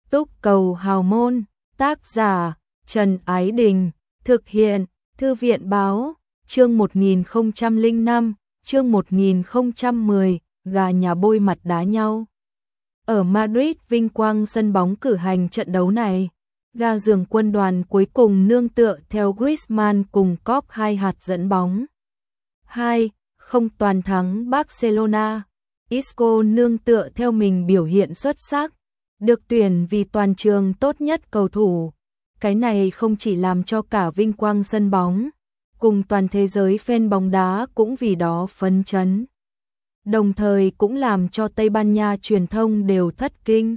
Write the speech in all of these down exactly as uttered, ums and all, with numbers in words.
Túc cầu hào môn, tác giả Trần Ái Đình, thực hiện Thư viện Báo, chương một nghìn không trăm lẻ năm, chương một nghìn không trăm mười, gà nhà bôi mặt đá nhau. Ở Madrid vinh quang sân bóng cử hành trận đấu này, gà giường quân đoàn cuối cùng nương tựa theo Griezmann cùng cóp hai hạt dẫn bóng. hai không toàn thắng Barcelona. Isco nương tựa theo mình biểu hiện xuất sắc, được tuyển vì toàn trường tốt nhất cầu thủ. Cái này không chỉ làm cho cả vinh quang sân bóng, cùng toàn thế giới fan bóng đá cũng vì đó phấn chấn. Đồng thời cũng làm cho Tây Ban Nha truyền thông đều thất kinh.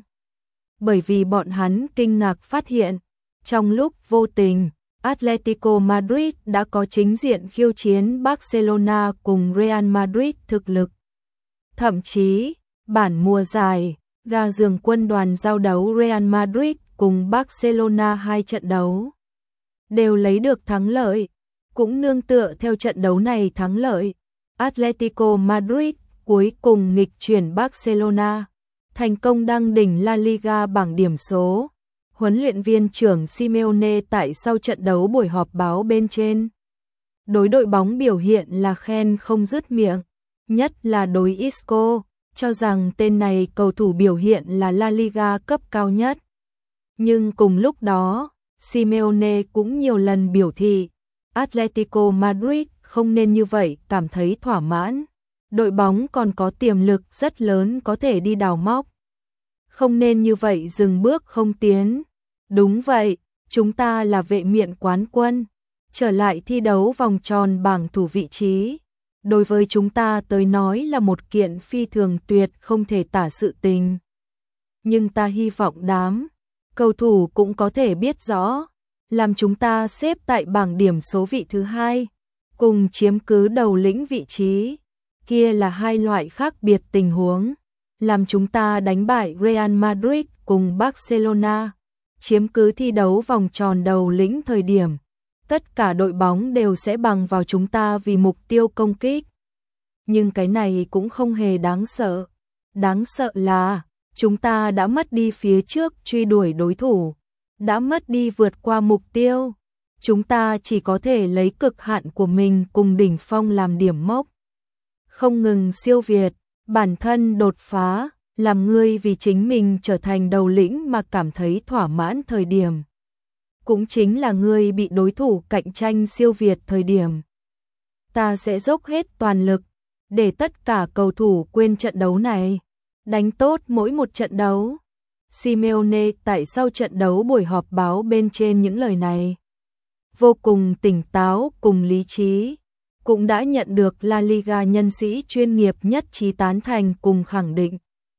Bởi vì bọn hắn kinh ngạc phát hiện, trong lúc vô tình, Atletico Madrid đã có chính diện khiêu chiến Barcelona cùng Real Madrid thực lực. Thậm chí, bản mùa giải, gà giường quân đoàn giao đấu Real Madrid cùng Barcelona hai trận đấu, đều lấy được thắng lợi. Cũng nương tựa theo trận đấu này thắng lợi, Atletico Madrid cuối cùng nghịch chuyển Barcelona, thành công đăng đỉnh La Liga bảng điểm số. Huấn luyện viên trưởng Simeone tại sau trận đấu buổi họp báo bên trên, đối đội bóng biểu hiện là khen không dứt miệng, nhất là đối Isco, cho rằng tên này cầu thủ biểu hiện là La Liga cấp cao nhất. Nhưng cùng lúc đó, Simeone cũng nhiều lần biểu thị, Atletico Madrid không nên như vậy cảm thấy thỏa mãn. Đội bóng còn có tiềm lực rất lớn có thể đi đào móc. Không nên như vậy dừng bước không tiến. Đúng vậy, chúng ta là vệ miện quán quân. Trở lại thi đấu vòng tròn bảng thủ vị trí, đối với chúng ta tới nói là một kiện phi thường tuyệt không thể tả sự tình. Nhưng ta hy vọng đám cầu thủ cũng có thể biết rõ, làm chúng ta xếp tại bảng điểm số vị thứ hai, cùng chiếm cứ đầu lĩnh vị trí, kia là hai loại khác biệt tình huống. Làm chúng ta đánh bại Real Madrid cùng Barcelona, chiếm cứ thi đấu vòng tròn đầu lĩnh thời điểm, tất cả đội bóng đều sẽ bằng vào chúng ta vì mục tiêu công kích. Nhưng cái này cũng không hề đáng sợ. Đáng sợ là, chúng ta đã mất đi phía trước truy đuổi đối thủ, đã mất đi vượt qua mục tiêu. Chúng ta chỉ có thể lấy cực hạn của mình cùng đỉnh phong làm điểm mốc. Không ngừng siêu việt, bản thân đột phá, làm ngươi vì chính mình trở thành đầu lĩnh mà cảm thấy thỏa mãn thời điểm. Cũng chính là ngươi bị đối thủ cạnh tranh siêu việt thời điểm. Ta sẽ dốc hết toàn lực, để tất cả cầu thủ quên trận đấu này, đánh tốt mỗi một trận đấu. Simeone tại sau trận đấu buổi họp báo bên trên những lời này, vô cùng tỉnh táo cùng lý trí, cũng đã nhận được La Liga nhân sĩ chuyên nghiệp nhất trí tán thành cùng khẳng định.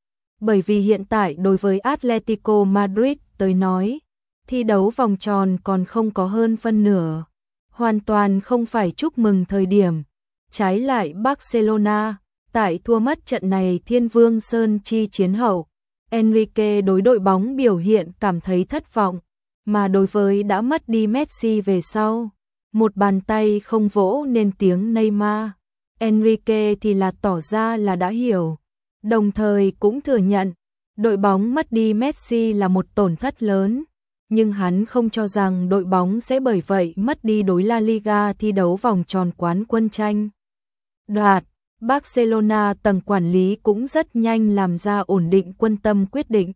Bởi vì hiện tại đối với Atletico Madrid tới nói, thi đấu vòng tròn còn không có hơn phân nửa, hoàn toàn không phải chúc mừng thời điểm. Trái lại Barcelona, tại thua mất trận này Thiên Vương Sơn chi chiến hậu, Enrique đối đội bóng biểu hiện cảm thấy thất vọng, mà đối với đã mất đi Messi về sau, một bàn tay không vỗ nên tiếng Neymar, Enrique thì là tỏ ra là đã hiểu, đồng thời cũng thừa nhận, đội bóng mất đi Messi là một tổn thất lớn, nhưng hắn không cho rằng đội bóng sẽ bởi vậy mất đi đối La Liga thi đấu vòng tròn quán quân tranh đoạt. Barcelona tầng quản lý cũng rất nhanh làm ra ổn định quân tâm quyết định.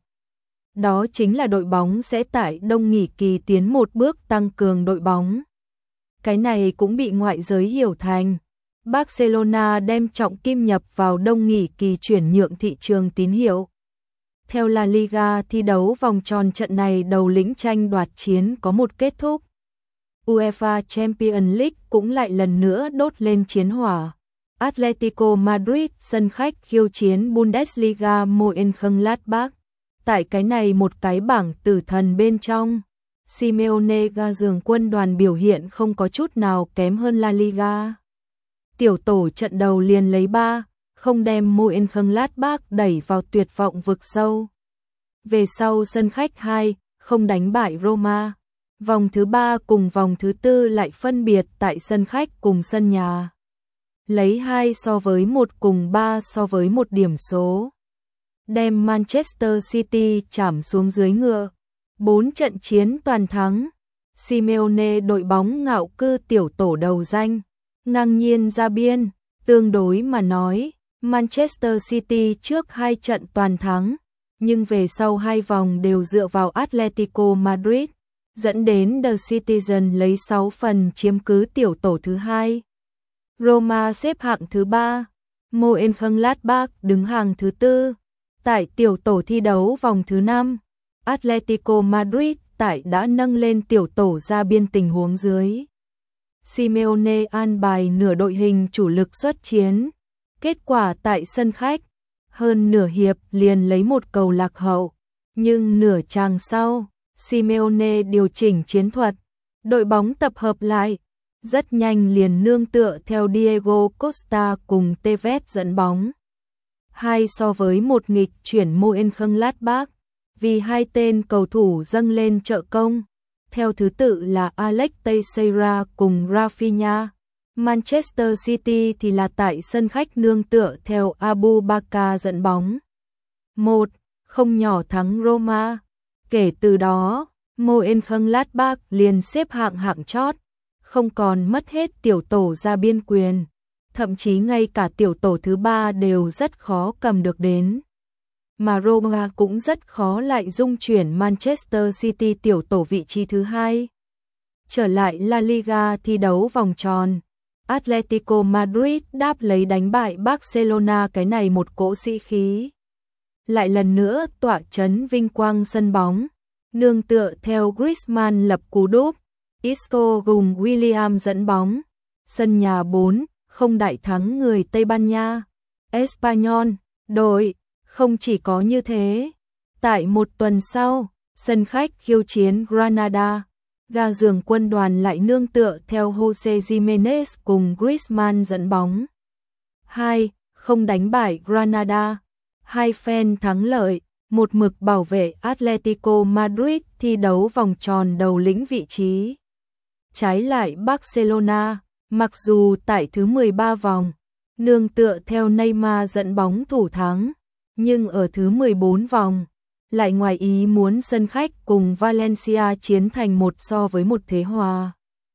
Đó chính là đội bóng sẽ tại đông nghỉ kỳ tiến một bước tăng cường đội bóng. Cái này cũng bị ngoại giới hiểu thành Barcelona đem trọng kim nhập vào đông nghỉ kỳ chuyển nhượng thị trường tín hiệu. Theo La Liga thi đấu vòng tròn trận này đầu lĩnh tranh đoạt chiến có một kết thúc. UEFA Champions League cũng lại lần nữa đốt lên chiến hỏa. Atletico Madrid sân khách khiêu chiến Bundesliga Mönchengladbach. Tại cái này một cái bảng tử thần bên trong, Simeone gà giường quân đoàn biểu hiện không có chút nào kém hơn La Liga. Tiểu tổ trận đầu liền lấy ba không đem Mönchengladbach đẩy vào tuyệt vọng vực sâu. Về sau sân khách hai không đánh bại Roma. Vòng thứ ba cùng vòng thứ tư lại phân biệt tại sân khách cùng sân nhà, lấy hai so với một cùng ba so với một điểm số. đem Manchester City chảm xuống dưới ngựa. Bốn trận chiến toàn thắng, Simeone đội bóng ngạo cư tiểu tổ đầu danh, ngang nhiên ra biên. Tương đối mà nói, Manchester City trước hai trận toàn thắng, nhưng về sau hai vòng đều dựa vào Atletico Madrid, dẫn đến The Citizen lấy sáu phần chiếm cứ tiểu tổ thứ hai. Roma xếp hạng thứ ba, Mönchengladbach đứng hàng thứ tư. Tại tiểu tổ thi đấu vòng thứ năm, Atletico Madrid tại đã nâng lên tiểu tổ ra biên tình huống dưới. Simeone an bài nửa đội hình chủ lực xuất chiến. Kết quả tại sân khách, hơn nửa hiệp liền lấy một cầu lạc hậu. Nhưng nửa chàng sau, Simeone điều chỉnh chiến thuật. Đội bóng tập hợp lại, rất nhanh liền nương tựa theo Diego Costa cùng Tevez dẫn bóng. Hai so với một nghịch chuyển Mönchengladbach, vì hai tên cầu thủ dâng lên trợ công. Theo thứ tự là Alex Teixeira cùng Rafinha. Manchester City thì là tại sân khách nương tựa theo Abu Bakar dẫn bóng. một không nhỏ thắng Roma. Kể từ đó, Mönchengladbach liền xếp hạng hạng chót, không còn mất hết tiểu tổ ra biên quyền. Thậm chí ngay cả tiểu tổ thứ ba đều rất khó cầm được đến. Mà Roma cũng rất khó lại dung chuyển Manchester City tiểu tổ vị trí thứ hai. Trở lại La Liga thi đấu vòng tròn, Atletico Madrid đáp lấy đánh bại Barcelona, cái này một cỗ sĩ khí. Lại lần nữa tỏa chấn vinh quang sân bóng, nương tựa theo Griezmann lập cú đúp, Isco cùng William dẫn bóng. Sân nhà bốn không đại thắng người Tây Ban Nha, Espanyol, đội. Không chỉ có như thế, tại một tuần sau, sân khách khiêu chiến Granada, gà giường quân đoàn lại nương tựa theo Jose Gimenez cùng Griezmann dẫn bóng. hai không đánh bại Granada, hai phen thắng lợi, một mực bảo vệ Atletico Madrid thi đấu vòng tròn đầu lĩnh vị trí. Trái lại Barcelona, mặc dù tại thứ mười ba vòng, nương tựa theo Neymar dẫn bóng thủ thắng, nhưng ở thứ mười bốn vòng, lại ngoài ý muốn sân khách cùng Valencia chiến thành một so với một thế hòa.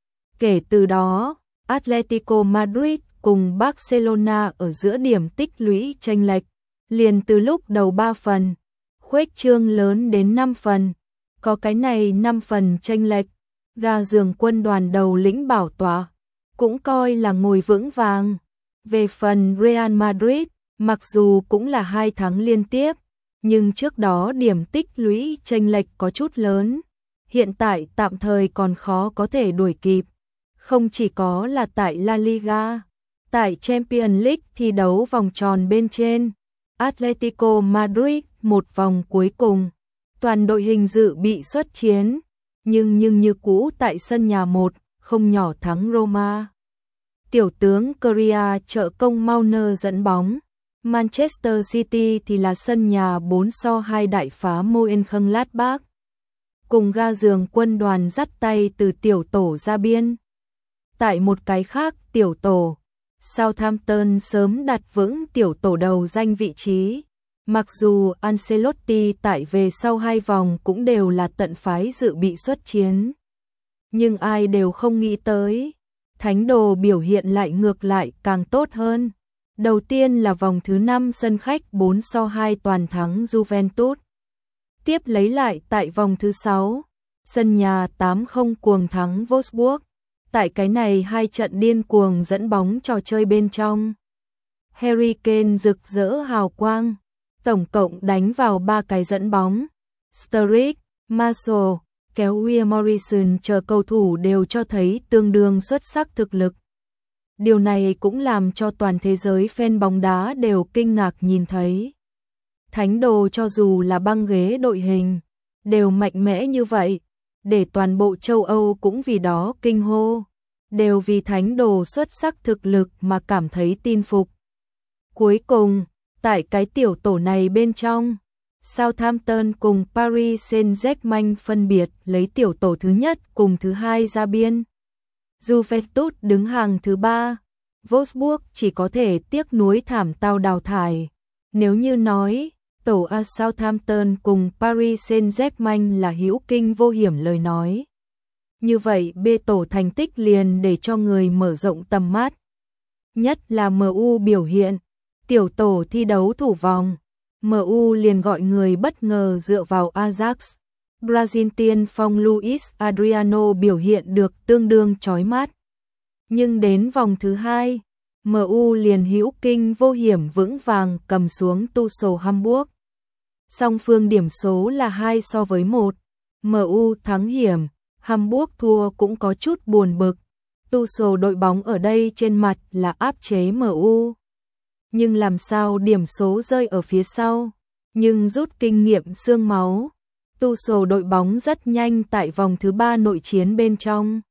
Kể từ đó, Atletico Madrid cùng Barcelona ở giữa điểm tích lũy chênh lệch, liền từ lúc đầu ba phần, khuếch trương lớn đến năm phần. Có cái này năm phần chênh lệch, gà giường quân đoàn đầu lĩnh bảo tọa, cũng coi là ngồi vững vàng. Về phần Real Madrid, mặc dù cũng là hai thắng liên tiếp, nhưng trước đó điểm tích lũy chênh lệch có chút lớn, hiện tại tạm thời còn khó có thể đuổi kịp. Không chỉ có là tại La Liga, tại Champions League thi đấu vòng tròn bên trên, Atletico Madrid một vòng cuối cùng, toàn đội hình dự bị xuất chiến, nhưng nhưng như cũ tại sân nhà một không nhỏ thắng Roma. Tiểu tướng Correa trợ công Mauner dẫn bóng. Manchester City thì là sân nhà bốn so hai đại phá Mönchengladbach. Cùng ga giường quân đoàn dắt tay từ tiểu tổ ra biên. Tại một cái khác tiểu tổ, Southampton sớm đặt vững tiểu tổ đầu danh vị trí. Mặc dù Ancelotti tại về sau hai vòng cũng đều là tận phái dự bị xuất chiến. Nhưng ai đều không nghĩ tới, Thánh đồ biểu hiện lại ngược lại càng tốt hơn. Đầu tiên là vòng thứ năm sân khách bốn so hai toàn thắng Juventus. Tiếp lấy lại tại vòng thứ sáu, sân nhà tám không cuồng thắng Wolfsburg. Tại cái này hai trận điên cuồng dẫn bóng trò chơi bên trong, Harry Kane rực rỡ hào quang, tổng cộng đánh vào ba cái dẫn bóng. Sturridge, Martial, kéo Will Morrison chờ cầu thủ đều cho thấy tương đương xuất sắc thực lực. Điều này cũng làm cho toàn thế giới fan bóng đá đều kinh ngạc nhìn thấy. Thánh đồ cho dù là băng ghế đội hình, đều mạnh mẽ như vậy, để toàn bộ châu Âu cũng vì đó kinh hô, đều vì thánh đồ xuất sắc thực lực mà cảm thấy tin phục. Cuối cùng, tại cái tiểu tổ này bên trong, Southampton cùng Paris Saint-Germain phân biệt lấy tiểu tổ thứ nhất cùng thứ hai ra biên. Juventus đứng hàng thứ ba, Wolfsburg chỉ có thể tiếc nuối thảm tao đào thải. Nếu như nói, Tổ A Southampton cùng Paris Saint-Germain là hữu kinh vô hiểm lời nói. Như vậy B tổ thành tích liền để cho người mở rộng tầm mắt. Nhất là em u biểu hiện. Tiểu tổ thi đấu thủ vòng. em u liền gọi người bất ngờ dựa vào Ajax. Brazil tiên phong Luis Adriano biểu hiện được tương đương chói mắt. Nhưng đến vòng thứ hai, em u liền hữu kinh vô hiểm vững vàng cầm xuống Tuchel Hamburg. Song phương điểm số là hai so với một. em u thắng hiểm, Hamburg thua cũng có chút buồn bực. Tuchel đội bóng ở đây trên mặt là áp chế em u. Nhưng làm sao điểm số rơi ở phía sau. Nhưng rút kinh nghiệm xương máu. Tuchel đội bóng rất nhanh tại vòng thứ ba nội chiến bên trong.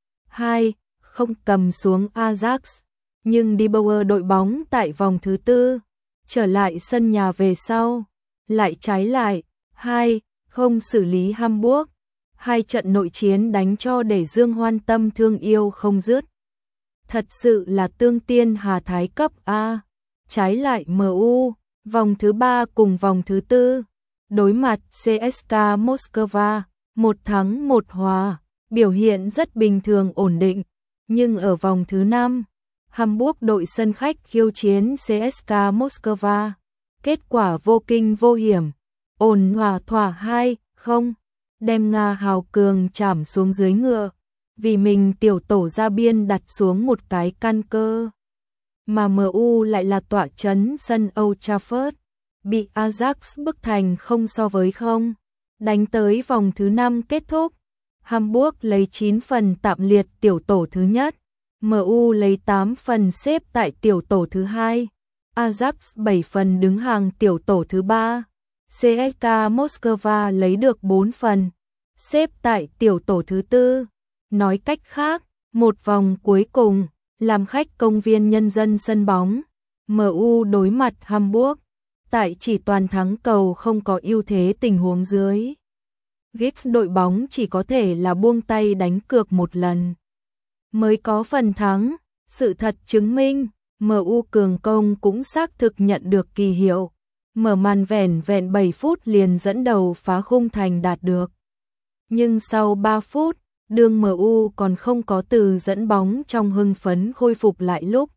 hai không cầm xuống Ajax. Nhưng De Boer đội bóng tại vòng thứ tư. Trở lại sân nhà về sau. Lại trái lại. hai không xử lý Hamburg. Hai trận nội chiến đánh cho để Dương Hoan tâm thương yêu không dứt. Thật sự là tương tiên hà thái cấp A. Trái lại em u, vòng thứ ba cùng vòng thứ tư, đối mặt xê ét ca Moscow, một thắng một hòa, biểu hiện rất bình thường ổn định, nhưng ở vòng thứ năm, Hamburg đội sân khách khiêu chiến xê ét ca Moscow, kết quả vô kinh vô hiểm, ổn hòa thỏa hai không, đem Nga hào cường chạm xuống dưới ngựa, vì mình tiểu tổ ra biên đặt xuống một cái căn cơ. Mà em u lại là tọa trấn sân Old Trafford, bị Ajax bức thành không so với không. Đánh tới vòng thứ năm kết thúc, Hamburg lấy chín phần tạm liệt tiểu tổ thứ nhất, em u lấy tám phần xếp tại tiểu tổ thứ hai, Ajax bảy phần đứng hàng tiểu tổ thứ ba, xê ét ca Moscow lấy được bốn phần, xếp tại tiểu tổ thứ tư. Nói cách khác, một vòng cuối cùng, làm khách công viên nhân dân sân bóng, em u đối mặt Hamburg, tại chỉ toàn thắng cầu không có ưu thế tình huống dưới. Giggs đội bóng chỉ có thể là buông tay đánh cược một lần. Mới có phần thắng, sự thật chứng minh, em u cường công cũng xác thực nhận được kỳ hiệu. Mở màn vẻn vẹn bảy phút liền dẫn đầu phá khung thành đạt được. Nhưng sau ba phút, đương em u còn không có từ dẫn bóng trong hưng phấn khôi phục lại lúc.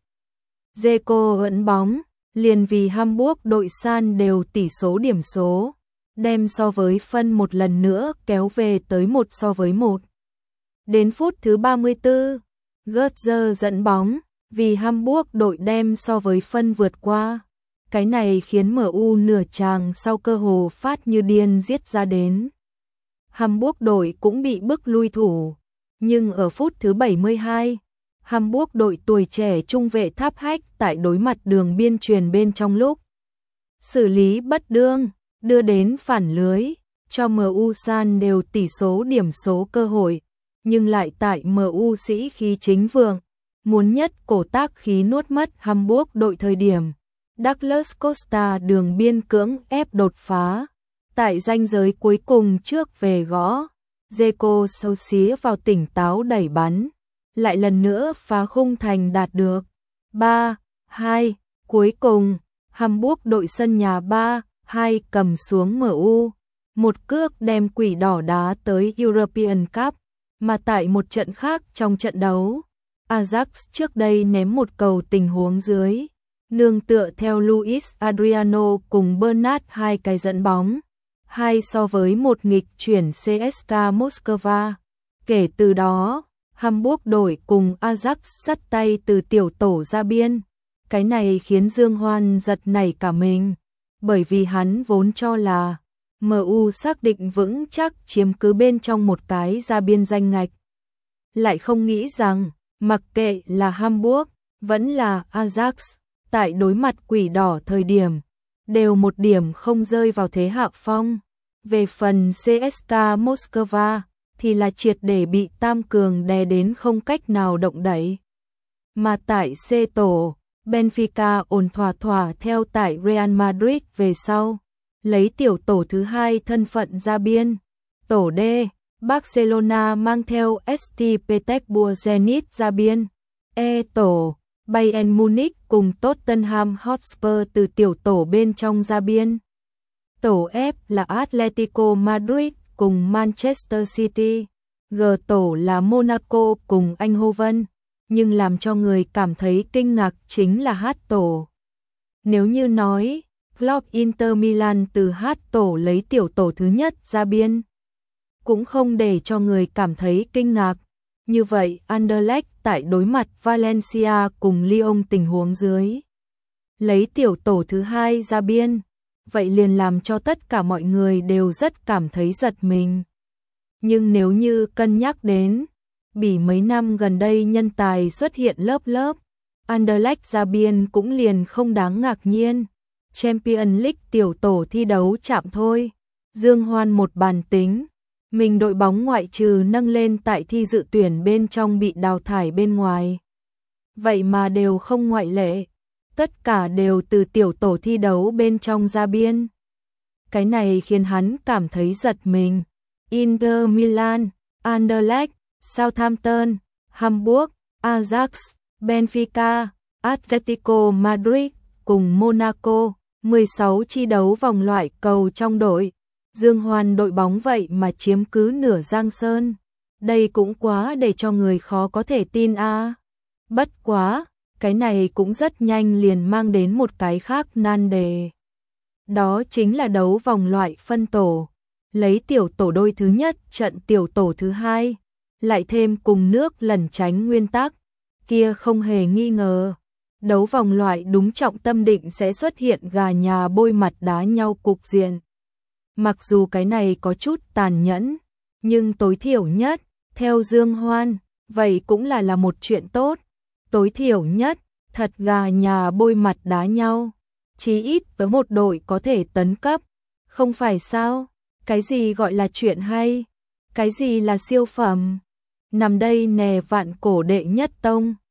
Dzeko ẩn bóng, liền vì Hamburg đội san đều tỷ số điểm số, đem so với phân một lần nữa kéo về tới một so với một. Đến phút thứ ba mươi tư, Götze dẫn bóng, vì Hamburg đội đem so với phân vượt qua. Cái này khiến em u nửa chàng sau cơ hồ phát như điên giết ra đến. Hamburg đội cũng bị bức lui thủ, nhưng ở phút thứ bảy mươi hai, Hamburg đội tuổi trẻ trung vệ Tháp Hách tại đối mặt đường biên truyền bên trong lúc xử lý bất đương, đưa đến phản lưới, cho em u san đều tỷ số điểm số cơ hội, nhưng lại tại em u sĩ khí chính vượng, muốn nhất cổ tác khí nuốt mất Hamburg đội thời điểm. Douglas Costa đường biên cưỡng ép đột phá, tại ranh giới cuối cùng trước về gõ, Dzeko sâu xía vào tỉnh táo đẩy bắn, lại lần nữa phá khung thành đạt được. ba hai, cuối cùng, Hamburg đội sân nhà ba hai cầm xuống em u, một cước đem quỷ đỏ đá tới European Cup, mà tại một trận khác trong trận đấu, Ajax trước đây ném một cầu tình huống dưới. Nương tựa theo Luis Adriano cùng Bernat hai cái dẫn bóng, hai so với một nghịch chuyển xê ét ca Moscow. Kể từ đó, Hamburg đội cùng Ajax dắt tay từ tiểu tổ ra biên. Cái này khiến Dương Hoan giật nảy cả mình, bởi vì hắn vốn cho là em u xác định vững chắc chiếm cứ bên trong một cái ra biên danh ngạch. Lại không nghĩ rằng, mặc kệ là Hamburg, vẫn là Ajax, tại đối mặt quỷ đỏ thời điểm, đều một điểm không rơi vào thế hạ phong. Về phần xê ét ca Moscow, thì là triệt để bị tam cường đè đến không cách nào động đậy. Mà tại C tổ, Benfica ổn thỏa thỏa theo tại Real Madrid về sau, lấy tiểu tổ thứ hai thân phận ra biên. Tổ D, Barcelona mang theo ét tê Petersburg Zenit ra biên. E tổ, Bayern Munich cùng Tottenham Hotspur từ tiểu tổ bên trong ra biên. Tổ F là Atletico Madrid cùng Manchester City, G tổ là Monaco cùng Eindhoven, nhưng làm cho người cảm thấy kinh ngạc chính là H tổ. Nếu như nói, Klopp Inter Milan từ H tổ lấy tiểu tổ thứ nhất ra biên, cũng không để cho người cảm thấy kinh ngạc. Như vậy, Anderlecht tại đối mặt Valencia cùng Lyon tình huống dưới, lấy tiểu tổ thứ hai ra biên, vậy liền làm cho tất cả mọi người đều rất cảm thấy giật mình. Nhưng nếu như cân nhắc đến, Bỉ mấy năm gần đây nhân tài xuất hiện lớp lớp, Anderlecht ra biên cũng liền không đáng ngạc nhiên. Champions League tiểu tổ thi đấu chạm thôi. Dương Hoan một bàn tính, mình đội bóng ngoại trừ nâng lên tại thi dự tuyển bên trong bị đào thải bên ngoài. Vậy mà đều không ngoại lệ, tất cả đều từ tiểu tổ thi đấu bên trong ra biên. Cái này khiến hắn cảm thấy giật mình. Inter Milan, Anderlecht, Southampton, Hamburg, Ajax, Benfica, Atletico Madrid cùng Monaco, mười sáu chi đấu vòng loại cầu trong đội. Dương Hoan đội bóng vậy mà chiếm cứ nửa Giang Sơn. Đây cũng quá để cho người khó có thể tin a. À. Bất quá, cái này cũng rất nhanh liền mang đến một cái khác nan đề. Đó chính là đấu vòng loại phân tổ. Lấy tiểu tổ đôi thứ nhất trận tiểu tổ thứ hai, lại thêm cùng nước lẩn tránh nguyên tắc, kia không hề nghi ngờ. Đấu vòng loại đúng trọng tâm định sẽ xuất hiện gà nhà bôi mặt đá nhau cục diện. Mặc dù cái này có chút tàn nhẫn, nhưng tối thiểu nhất, theo Dương Hoan, vậy cũng là là một chuyện tốt. Tối thiểu nhất, thật gà nhà bôi mặt đá nhau. Chí ít với một đội có thể tấn cấp. Không phải sao? Cái gì gọi là chuyện hay? Cái gì là siêu phẩm? Nằm đây nè vạn cổ đệ nhất tông.